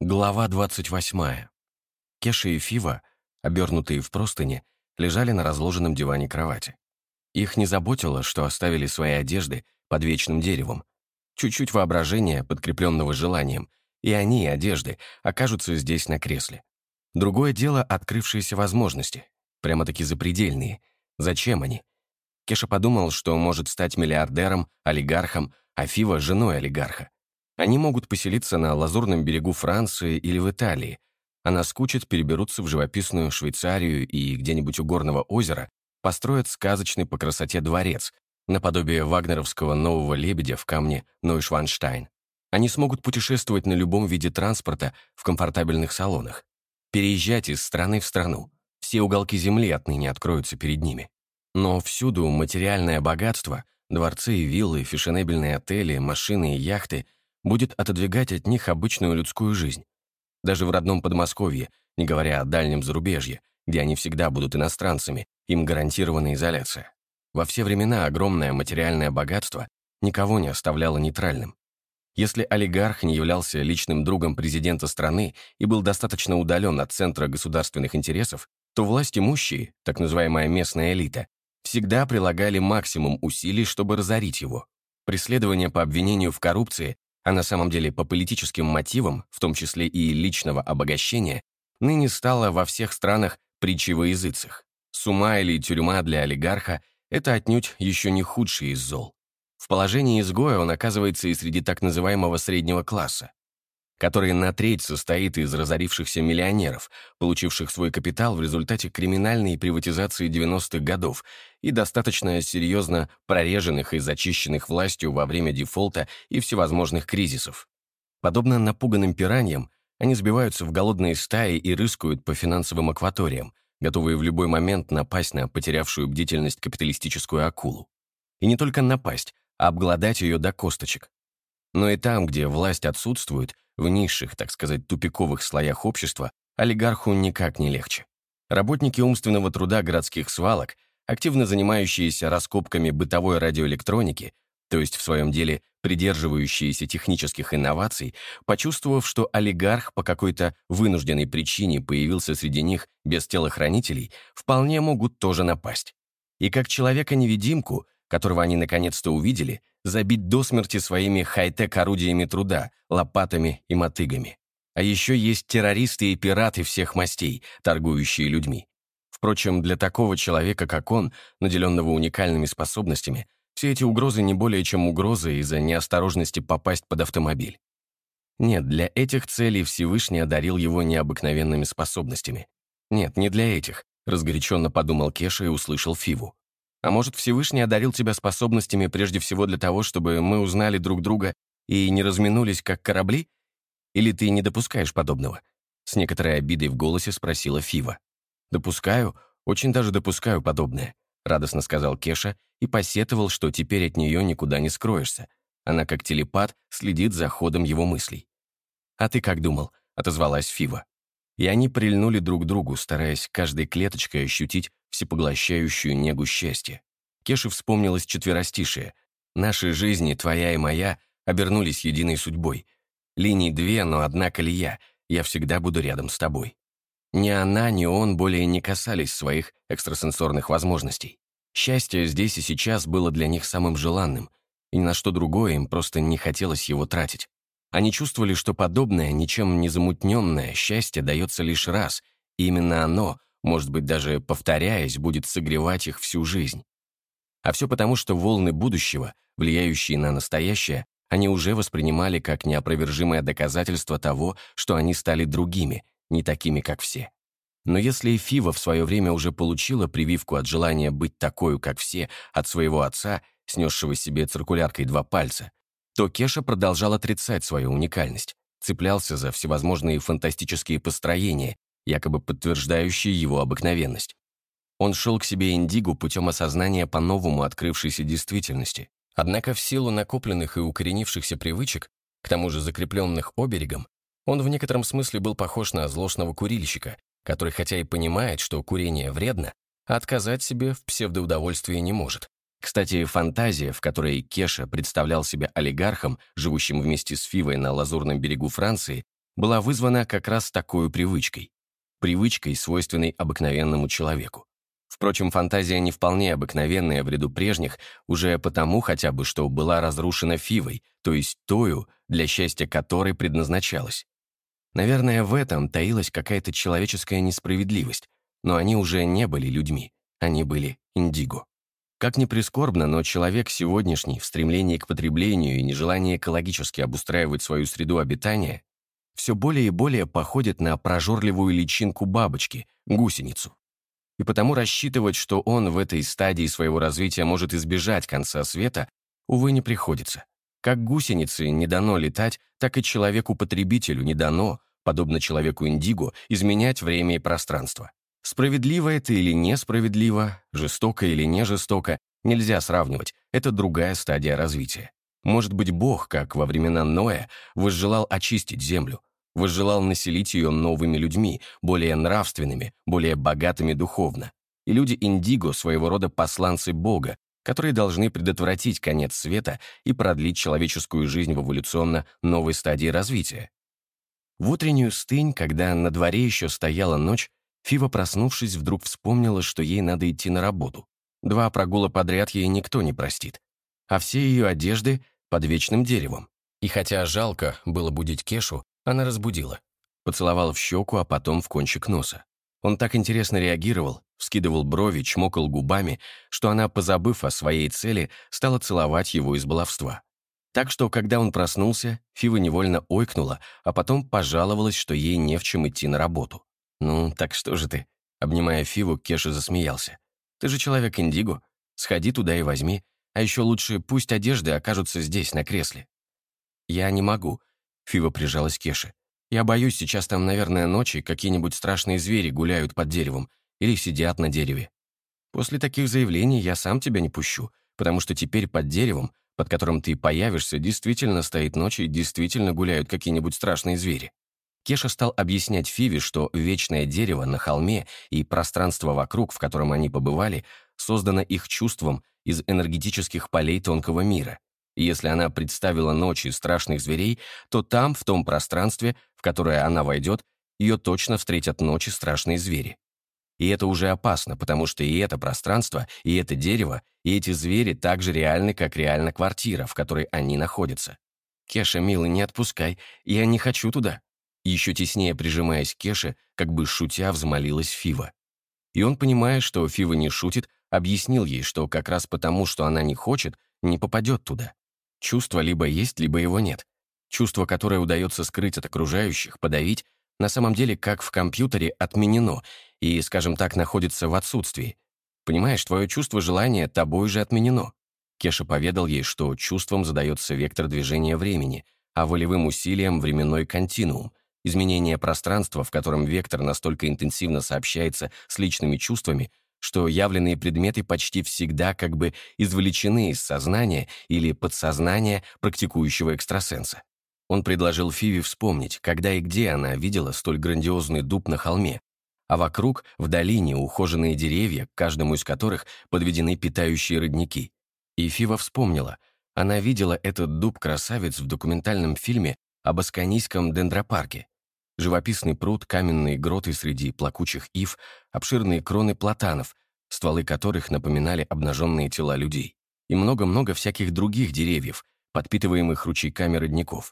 Глава 28. Кеша и Фива, обернутые в простыни, лежали на разложенном диване кровати. Их не заботило, что оставили свои одежды под вечным деревом. Чуть-чуть воображения, подкрепленного желанием, и они, одежды, окажутся здесь на кресле. Другое дело — открывшиеся возможности. Прямо-таки запредельные. Зачем они? Кеша подумал, что может стать миллиардером, олигархом, а Фива — женой олигарха. Они могут поселиться на лазурном берегу Франции или в Италии, а наскучат, переберутся в живописную Швейцарию и где-нибудь у горного озера построят сказочный по красоте дворец, наподобие вагнеровского нового лебедя в камне Нойшванштайн. Они смогут путешествовать на любом виде транспорта в комфортабельных салонах, переезжать из страны в страну. Все уголки земли отныне откроются перед ними. Но всюду материальное богатство, дворцы и виллы, фешенебельные отели, машины и яхты — будет отодвигать от них обычную людскую жизнь. Даже в родном Подмосковье, не говоря о дальнем зарубежье, где они всегда будут иностранцами, им гарантирована изоляция. Во все времена огромное материальное богатство никого не оставляло нейтральным. Если олигарх не являлся личным другом президента страны и был достаточно удален от центра государственных интересов, то власть имущие, так называемая местная элита, всегда прилагали максимум усилий, чтобы разорить его. Преследование по обвинению в коррупции, а на самом деле по политическим мотивам, в том числе и личного обогащения, ныне стало во всех странах притчей во языцах. Сума или тюрьма для олигарха — это отнюдь еще не худший из зол. В положении изгоя он оказывается и среди так называемого среднего класса, который на треть состоит из разорившихся миллионеров, получивших свой капитал в результате криминальной приватизации 90-х годов и достаточно серьезно прореженных и зачищенных властью во время дефолта и всевозможных кризисов. Подобно напуганным пираньям, они сбиваются в голодные стаи и рыскают по финансовым акваториям, готовые в любой момент напасть на потерявшую бдительность капиталистическую акулу. И не только напасть, а обглодать ее до косточек. Но и там, где власть отсутствует, в низших, так сказать, тупиковых слоях общества, олигарху никак не легче. Работники умственного труда городских свалок, активно занимающиеся раскопками бытовой радиоэлектроники, то есть в своем деле придерживающиеся технических инноваций, почувствовав, что олигарх по какой-то вынужденной причине появился среди них без телохранителей, вполне могут тоже напасть. И как человека-невидимку, которого они наконец-то увидели, забить до смерти своими хай-тек орудиями труда, лопатами и мотыгами. А еще есть террористы и пираты всех мастей, торгующие людьми. Впрочем, для такого человека, как он, наделенного уникальными способностями, все эти угрозы не более чем угрозы из-за неосторожности попасть под автомобиль. Нет, для этих целей Всевышний одарил его необыкновенными способностями. Нет, не для этих, разгоряченно подумал Кеша и услышал Фиву. А может, Всевышний одарил тебя способностями прежде всего для того, чтобы мы узнали друг друга и не разминулись, как корабли? Или ты не допускаешь подобного?» С некоторой обидой в голосе спросила Фива. «Допускаю, очень даже допускаю подобное», — радостно сказал Кеша и посетовал, что теперь от нее никуда не скроешься. Она, как телепат, следит за ходом его мыслей. «А ты как думал?» — отозвалась Фива. И они прильнули друг к другу, стараясь каждой клеточкой ощутить всепоглощающую негу счастья. Кеше вспомнилось четверостишее. «Наши жизни, твоя и моя, обернулись единой судьбой. Линий две, но одна колея, я всегда буду рядом с тобой». Ни она, ни он более не касались своих экстрасенсорных возможностей. Счастье здесь и сейчас было для них самым желанным, и ни на что другое им просто не хотелось его тратить. Они чувствовали, что подобное, ничем не замутненное счастье дается лишь раз, и именно оно, может быть, даже повторяясь, будет согревать их всю жизнь. А все потому, что волны будущего, влияющие на настоящее, они уже воспринимали как неопровержимое доказательство того, что они стали другими, не такими, как все. Но если Фива в свое время уже получила прививку от желания быть такой, как все, от своего отца, снесшего себе циркуляркой 2 пальца, то Кеша продолжал отрицать свою уникальность, цеплялся за всевозможные фантастические построения, якобы подтверждающие его обыкновенность. Он шел к себе Индигу путем осознания по-новому открывшейся действительности. Однако в силу накопленных и укоренившихся привычек, к тому же закрепленных оберегом, он в некотором смысле был похож на злостного курильщика, который хотя и понимает, что курение вредно, а отказать себе в псевдоудовольствии не может. Кстати, фантазия, в которой Кеша представлял себя олигархом, живущим вместе с Фивой на лазурном берегу Франции, была вызвана как раз такой привычкой. Привычкой, свойственной обыкновенному человеку. Впрочем, фантазия не вполне обыкновенная в ряду прежних, уже потому хотя бы, что была разрушена Фивой, то есть тою, для счастья которой предназначалась. Наверное, в этом таилась какая-то человеческая несправедливость, но они уже не были людьми, они были индиго. Как ни прискорбно, но человек сегодняшний в стремлении к потреблению и нежелании экологически обустраивать свою среду обитания все более и более походит на прожорливую личинку бабочки, гусеницу. И потому рассчитывать, что он в этой стадии своего развития может избежать конца света, увы, не приходится. Как гусенице не дано летать, так и человеку-потребителю не дано, подобно человеку-индиго, изменять время и пространство. Справедливо это или несправедливо, жестоко или не жестоко, нельзя сравнивать, это другая стадия развития. Может быть, Бог, как во времена Ноя, возжелал очистить землю, возжелал населить ее новыми людьми, более нравственными, более богатыми духовно. И люди индиго — своего рода посланцы Бога, которые должны предотвратить конец света и продлить человеческую жизнь в эволюционно новой стадии развития. В утреннюю стынь, когда на дворе еще стояла ночь, Фива, проснувшись, вдруг вспомнила, что ей надо идти на работу. 2 прогула подряд ей никто не простит. А все ее одежды под вечным деревом. И хотя жалко было будить Кешу, она разбудила. Поцеловала в щеку, а потом в кончик носа. Он так интересно реагировал, вскидывал брови, чмокал губами, что она, позабыв о своей цели, стала целовать его из баловства. Так что, когда он проснулся, Фива невольно ойкнула, а потом пожаловалась, что ей не в чем идти на работу. «Ну, так что же ты?» Обнимая Фиву, Кеша засмеялся. «Ты же человек индиго. Сходи туда и возьми. А еще лучше пусть одежды окажутся здесь, на кресле». «Я не могу», — Фива прижалась к Кеше. «Я боюсь, сейчас там, наверное, ночью какие-нибудь страшные звери гуляют под деревом или сидят на дереве. После таких заявлений я сам тебя не пущу, потому что теперь под деревом, под которым ты появишься, действительно стоит ночь и действительно гуляют какие-нибудь страшные звери». Кеша стал объяснять Фиве, что вечное дерево на холме и пространство вокруг, в котором они побывали, создано их чувством из энергетических полей тонкого мира. И если она представила ночи страшных зверей, то там, в том пространстве, в которое она войдет, ее точно встретят ночи страшные звери. И это уже опасно, потому что и это пространство, и это дерево, и эти звери так же реальны, как реальна квартира, в которой они находятся. «Кеша, милый, не отпускай, я не хочу туда». Еще теснее прижимаясь к Кеше, как бы шутя, взмолилась Фива. И он, понимая, что Фива не шутит, объяснил ей, что как раз потому, что она не хочет, не попадет туда. Чувство либо есть, либо его нет. Чувство, которое удается скрыть от окружающих, подавить, на самом деле, как в компьютере, отменено и, скажем так, находится в отсутствии. Понимаешь, твое чувство желания тобой же отменено. Кеша поведал ей, что чувством задается вектор движения времени, а волевым усилием — временной континуум, изменение пространства, в котором вектор настолько интенсивно сообщается с личными чувствами, что явленные предметы почти всегда как бы извлечены из сознания или подсознания практикующего экстрасенса. Он предложил Фиве вспомнить, когда и где она видела столь грандиозный дуб на холме, а вокруг, в долине, ухоженные деревья, к каждому из которых подведены питающие родники. И Фива вспомнила, она видела этот дуб-красавец в документальном фильме об Асканийском дендропарке. Живописный пруд, каменные гроты среди плакучих ив, обширные кроны платанов, стволы которых напоминали обнаженные тела людей, и много-много всяких других деревьев, подпитываемых ручейками родников.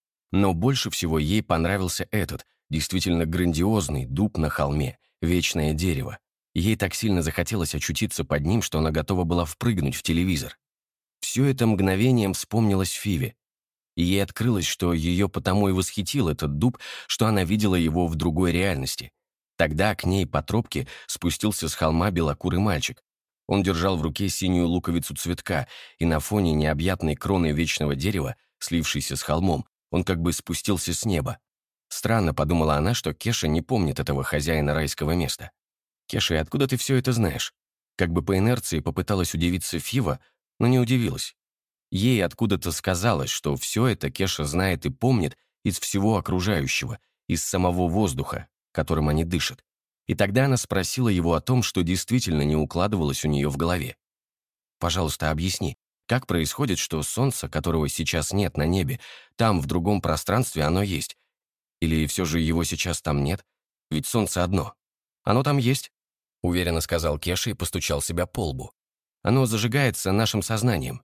Но больше всего ей понравился этот, действительно грандиозный дуб на холме, вечное дерево. Ей так сильно захотелось очутиться под ним, что она готова была впрыгнуть в телевизор. Все это мгновением вспомнилось Фиве, и ей открылось, что ее потому и восхитил этот дуб, что она видела его в другой реальности. Тогда к ней по тропке спустился с холма белокурый мальчик. Он держал в руке синюю луковицу цветка, и на фоне необъятной кроны вечного дерева, слившейся с холмом, он как бы спустился с неба. Странно, подумала она, что Кеша не помнит этого хозяина райского места. «Кеша, откуда ты все это знаешь?» Как бы по инерции попыталась удивиться Фива, но не удивилась. Ей откуда-то сказалось, что все это Кеша знает и помнит из всего окружающего, из самого воздуха, которым они дышат. И тогда она спросила его о том, что действительно не укладывалось у нее в голове. «Пожалуйста, объясни, как происходит, что солнце, которого сейчас нет на небе, там, в другом пространстве, оно есть? Или все же его сейчас там нет? Ведь солнце одно. Оно там есть, уверенно сказал Кеша и постучал себя по лбу. Оно зажигается нашим сознанием.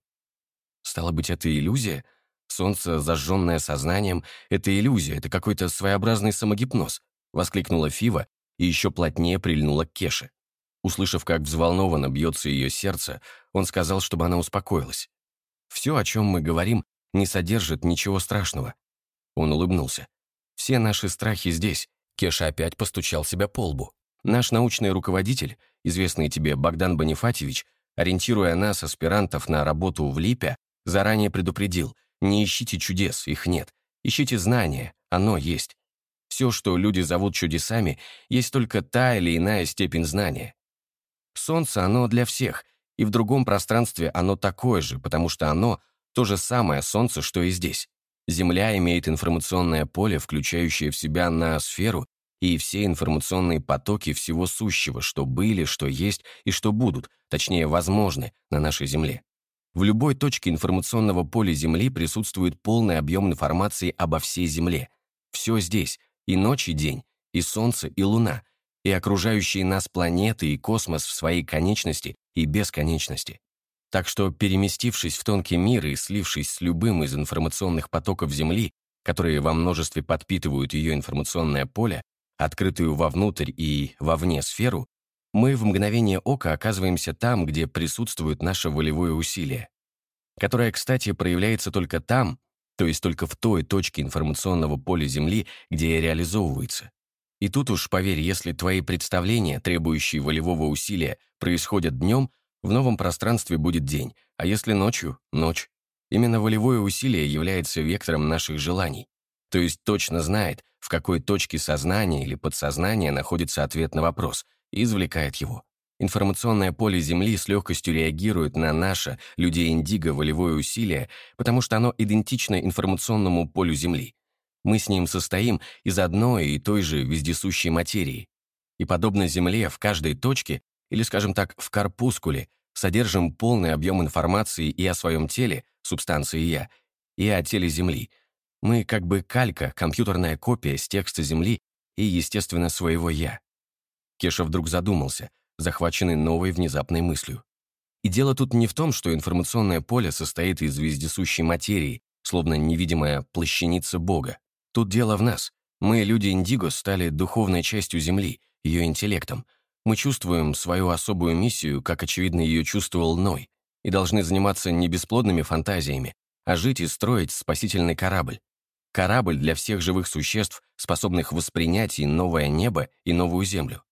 Стало быть, это иллюзия? Солнце, зажженное сознанием, это иллюзия, это какой-то своеобразный самогипноз, воскликнула Фива и еще плотнее прильнула к Кеше. Услышав, как взволнованно бьется ее сердце, он сказал, чтобы она успокоилась. «Все, о чем мы говорим, не содержит ничего страшного». Он улыбнулся. «Все наши страхи здесь». Кеша опять постучал себя по лбу. «Наш научный руководитель, известный тебе Богдан Бонифатьевич, ориентируя нас, аспирантов, на работу в ЛИПе, заранее предупредил: не ищите чудес, их нет. Ищите знания, оно есть. Все, что люди зовут чудесами, есть только та или иная степень знания. Солнце, оно для всех, и в другом пространстве оно такое же, потому что оно то же самое Солнце, что и здесь. Земля имеет информационное поле, включающее в себя ноосферу и все информационные потоки всего сущего, что были, что есть и что будут, точнее, возможны на нашей Земле. В любой точке информационного поля Земли присутствует полный объем информации обо всей Земле. Все здесь, и ночь, и день, и Солнце, и Луна, и окружающие нас планеты и космос в своей конечности и бесконечности. Так что, переместившись в тонкий мир и слившись с любым из информационных потоков Земли, которые во множестве подпитывают ее информационное поле, открытую вовнутрь и вовне сферу, мы в мгновение ока оказываемся там, где присутствует наше волевое усилие, которое, кстати, проявляется только там, то есть только в той точке информационного поля Земли, где реализовывается. И тут уж, поверь, если твои представления, требующие волевого усилия, происходят днем, в новом пространстве будет день, а если ночью — ночь. Именно волевое усилие является вектором наших желаний, то есть точно знает, в какой точке сознания или подсознания находится ответ на вопрос, и извлекает его. Информационное поле Земли с легкостью реагирует на наше, людей Индиго, волевое усилие, потому что оно идентично информационному полю Земли. Мы с ним состоим из одной и той же вездесущей материи. И подобно Земле в каждой точке, или, скажем так, в корпускуле, содержим полный объем информации и о своем теле, субстанции «я», и о теле Земли. Мы как бы калька, компьютерная копия с текста Земли и, естественно, своего «я». Кеша вдруг задумался, захваченный новой внезапной мыслью. И дело тут не в том, что информационное поле состоит из вездесущей материи, словно невидимая плащаница Бога. Тут дело в нас. Мы, люди Индиго, стали духовной частью Земли, ее интеллектом. Мы чувствуем свою особую миссию, как, очевидно, ее чувствовал Ной, и должны заниматься не бесплодными фантазиями, а жить и строить спасительный корабль. Корабль для всех живых существ, способных воспринять и новое небо, и новую землю.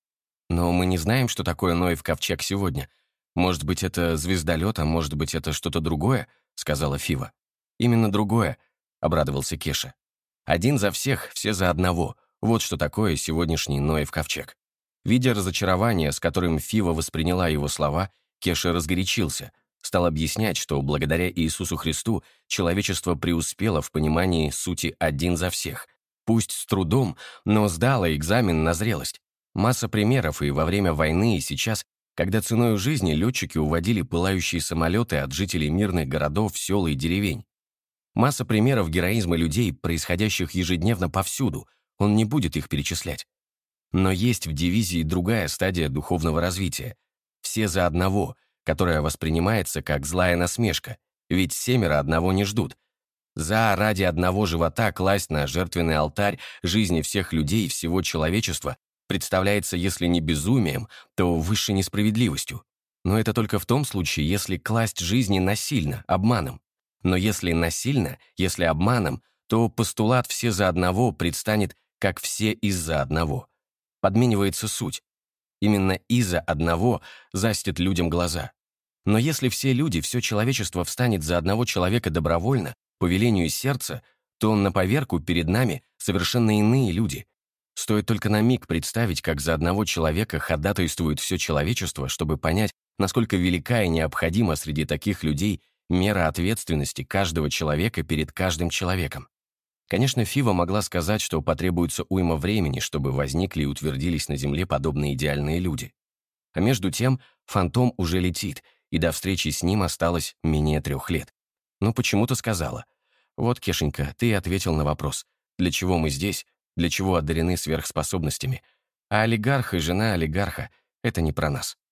Но мы не знаем, что такое Ноев ковчег сегодня. Может быть, это звездолет, а может быть, это что-то другое, сказала Фива. Именно другое, обрадовался Кеша. Один за всех, все за одного. Вот что такое сегодняшний Ноев ковчег. Видя разочарование, с которым Фива восприняла его слова, Кеша разгорячился, стал объяснять, что благодаря Иисусу Христу человечество преуспело в понимании сути «один за всех». Пусть с трудом, но сдало экзамен на зрелость. Масса примеров и во время войны, и сейчас, когда ценой жизни летчики уводили пылающие самолеты от жителей мирных городов, сел и деревень. Масса примеров героизма людей, происходящих ежедневно повсюду, он не будет их перечислять. Но есть в дивизии другая стадия духовного развития. Все за одного, которая воспринимается как злая насмешка, ведь 7 одного не ждут. Ради одного живота класть на жертвенный алтарь жизни всех людей, всего человечества представляется, если не безумием, то высшей несправедливостью. Но это только в том случае, если класть жизни насильно, обманом. Но если насильно, если обманом, то постулат «все за одного» предстанет как «все из-за одного». Подменивается суть. Именно из-за одного застят людям глаза. Но если все люди, все человечество встанет за одного человека добровольно, по велению сердца, то на поверку перед нами совершенно иные люди. Стоит только на миг представить, как за одного человека ходатайствует все человечество, чтобы понять, насколько велика и необходима среди таких людей мера ответственности каждого человека перед каждым человеком. Конечно, Фива могла сказать, что потребуется уйма времени, чтобы возникли и утвердились на Земле подобные идеальные люди. А между тем, фантом уже летит, и до встречи с ним осталось менее 3 лет. Но почему-то сказала: «Вот, Кешенька, ты ответил на вопрос. для чего мы здесь, для чего одарены сверхспособностями. А олигарх и жена олигарха — это не про нас.